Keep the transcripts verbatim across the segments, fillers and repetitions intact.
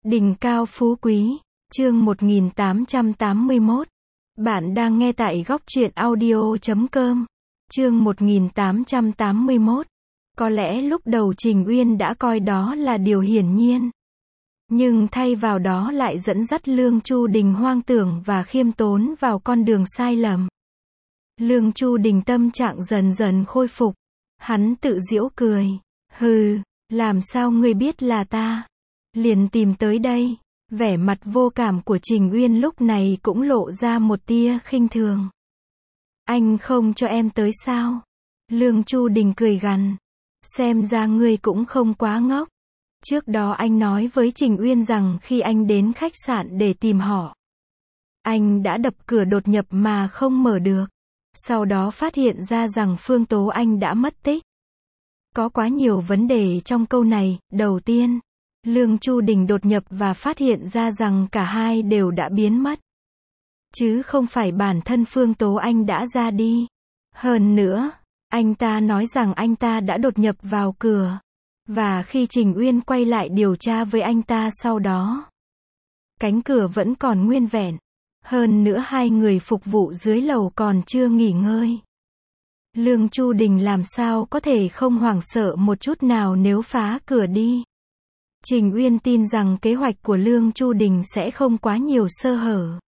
Đỉnh cao phú quý, chương một nghìn tám trăm tám mươi mốt. Bạn đang nghe tại góc truyện audio chấm com. Chương một nghìn tám trăm tám mươi mốt. Có lẽ lúc đầu Trình Uyên đã coi đó là điều hiển nhiên. Nhưng thay vào đó lại dẫn dắt Lương Chu Đình hoang tưởng và khiêm tốn vào con đường sai lầm. Lương Chu Đình tâm trạng dần dần khôi phục. Hắn tự giễu cười. Hừ, làm sao ngươi biết là ta? Liền tìm tới đây. Vẻ mặt vô cảm của Trình Uyên lúc này cũng lộ ra một tia khinh thường. Anh không cho em tới sao? Lương Chu Đình cười gằn. Xem ra ngươi cũng không quá ngốc. Trước đó anh nói với Trình Uyên rằng khi anh đến khách sạn để tìm họ, anh đã đập cửa đột nhập mà không mở được. Sau đó phát hiện ra rằng Phương Tố Anh đã mất tích. Có quá nhiều vấn đề trong câu này. Đầu tiên, Lương Chu Đình đột nhập và phát hiện ra rằng cả hai đều đã biến mất. Chứ không phải bản thân Phương Tố Anh đã ra đi. Hơn nữa, anh ta nói rằng anh ta đã đột nhập vào cửa. Và khi Trình Uyên quay lại điều tra với anh ta sau đó, cánh cửa vẫn còn nguyên vẹn. Hơn nữa hai người phục vụ dưới lầu còn chưa nghỉ ngơi. Lương Chu Đình làm sao có thể không hoảng sợ một chút nào nếu phá cửa đi. Trình Uyên tin rằng kế hoạch của Lương Chu Đình sẽ không quá nhiều sơ hở.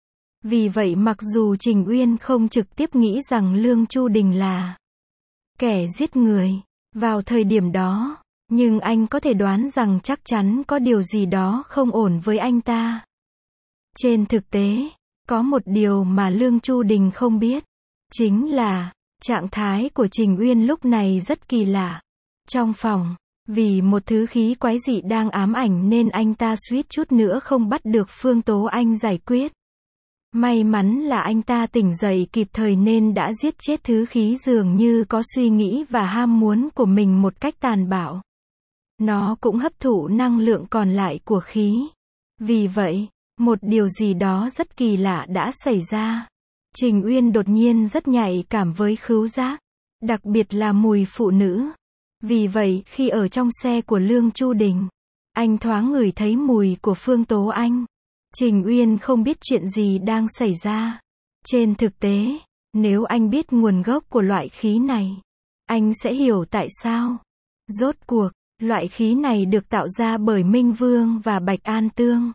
Vì vậy mặc dù Trình Uyên không trực tiếp nghĩ rằng Lương Chu Đình là kẻ giết người vào thời điểm đó, nhưng anh có thể đoán rằng chắc chắn có điều gì đó không ổn với anh ta. Trên thực tế, có một điều mà Lương Chu Đình không biết, chính là trạng thái của Trình Uyên lúc này rất kỳ lạ. Trong phòng, vì một thứ khí quái dị đang ám ảnh nên anh ta suýt chút nữa không bắt được Phương Tố Anh giải quyết. May mắn là anh ta tỉnh dậy kịp thời nên đã giết chết thứ khí dường như có suy nghĩ và ham muốn của mình một cách tàn bạo. Nó cũng hấp thụ năng lượng còn lại của khí. Vì vậy, một điều gì đó rất kỳ lạ đã xảy ra. Trình Uyên đột nhiên rất nhạy cảm với khứu giác, đặc biệt là mùi phụ nữ. Vì vậy, khi ở trong xe của Lương Chu Đình, anh thoáng ngửi thấy mùi của Phương Tố Anh. Trình Uyên không biết chuyện gì đang xảy ra. Trên thực tế, nếu anh biết nguồn gốc của loại khí này, anh sẽ hiểu tại sao. Rốt cuộc, loại khí này được tạo ra bởi Minh Vương và Bạch An Tương.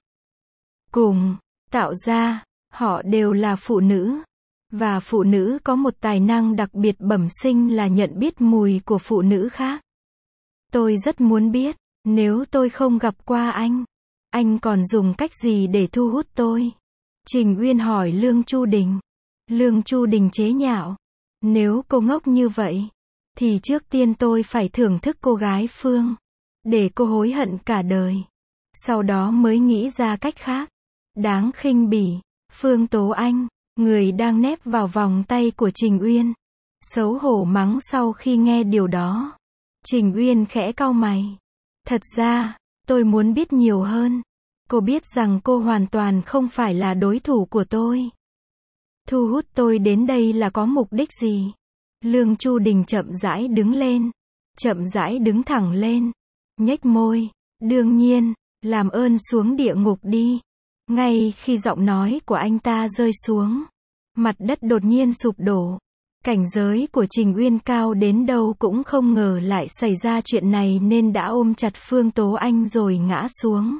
Cùng tạo ra, họ đều là phụ nữ. Và phụ nữ có một tài năng đặc biệt bẩm sinh là nhận biết mùi của phụ nữ khác. Tôi rất muốn biết, nếu tôi không gặp qua anh, anh còn dùng cách gì để thu hút tôi? Trình Uyên hỏi Lương Chu Đình. Lương Chu Đình chế nhạo. Nếu cô ngốc như vậy, thì trước tiên tôi phải thưởng thức cô gái Phương, để cô hối hận cả đời. Sau đó mới nghĩ ra cách khác. Đáng khinh bỉ. Phương Tố Anh, người đang nép vào vòng tay của Trình Uyên, xấu hổ mắng sau khi nghe điều đó. Trình Uyên khẽ cau mày. Thật ra, tôi muốn biết nhiều hơn. Cô biết rằng cô hoàn toàn không phải là đối thủ của tôi. Thu hút tôi đến đây là có mục đích gì? Lương Chu Đình chậm rãi đứng lên. Chậm rãi đứng thẳng lên. Nhếch môi. Đương nhiên, làm ơn xuống địa ngục đi. Ngay khi giọng nói của anh ta rơi xuống, mặt đất đột nhiên sụp đổ. Cảnh giới của Trình Uyên cao đến đâu cũng không ngờ lại xảy ra chuyện này nên đã ôm chặt Phương Tố Anh rồi ngã xuống.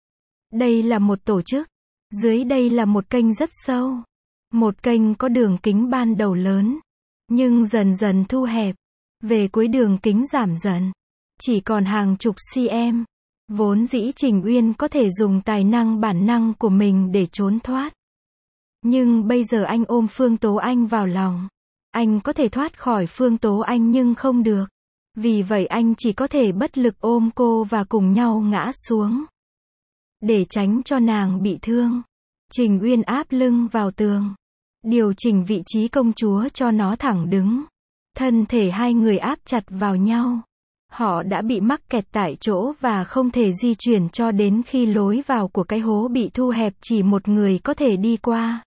Đây là một tổ chức. Dưới đây là một kênh rất sâu. Một kênh có đường kính ban đầu lớn, nhưng dần dần thu hẹp. Về cuối đường kính giảm dần, chỉ còn hàng chục cm. Vốn dĩ Trình Uyên có thể dùng tài năng bản năng của mình để trốn thoát. Nhưng bây giờ anh ôm Phương Tố Anh vào lòng. Anh có thể thoát khỏi Phương Tố Anh nhưng không được. Vì vậy anh chỉ có thể bất lực ôm cô và cùng nhau ngã xuống. Để tránh cho nàng bị thương, Trình Uyên áp lưng vào tường, điều chỉnh vị trí công chúa cho nó thẳng đứng. Thân thể hai người áp chặt vào nhau. Họ đã bị mắc kẹt tại chỗ và không thể di chuyển cho đến khi lối vào của cái hố bị thu hẹp chỉ một người có thể đi qua.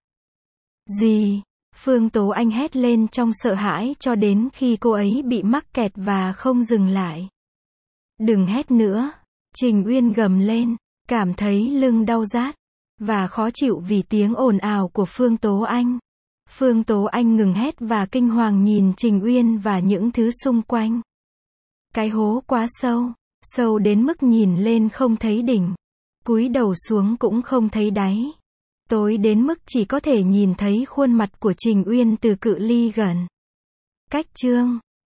Gì? Phương Tố Anh hét lên trong sợ hãi cho đến khi cô ấy bị mắc kẹt và không dừng lại. Đừng hét nữa. Trình Uyên gầm lên. cảm thấy lưng đau rát và khó chịu vì tiếng ồn ào của Phương Tố Anh. Phương Tố Anh ngừng hét và kinh hoàng nhìn Trình Uyên và những thứ xung quanh. Cái hố quá sâu, sâu đến mức nhìn lên không thấy đỉnh, cúi đầu xuống cũng không thấy đáy. Tối đến mức chỉ có thể nhìn thấy khuôn mặt của Trình Uyên từ cự ly gần. Cách chương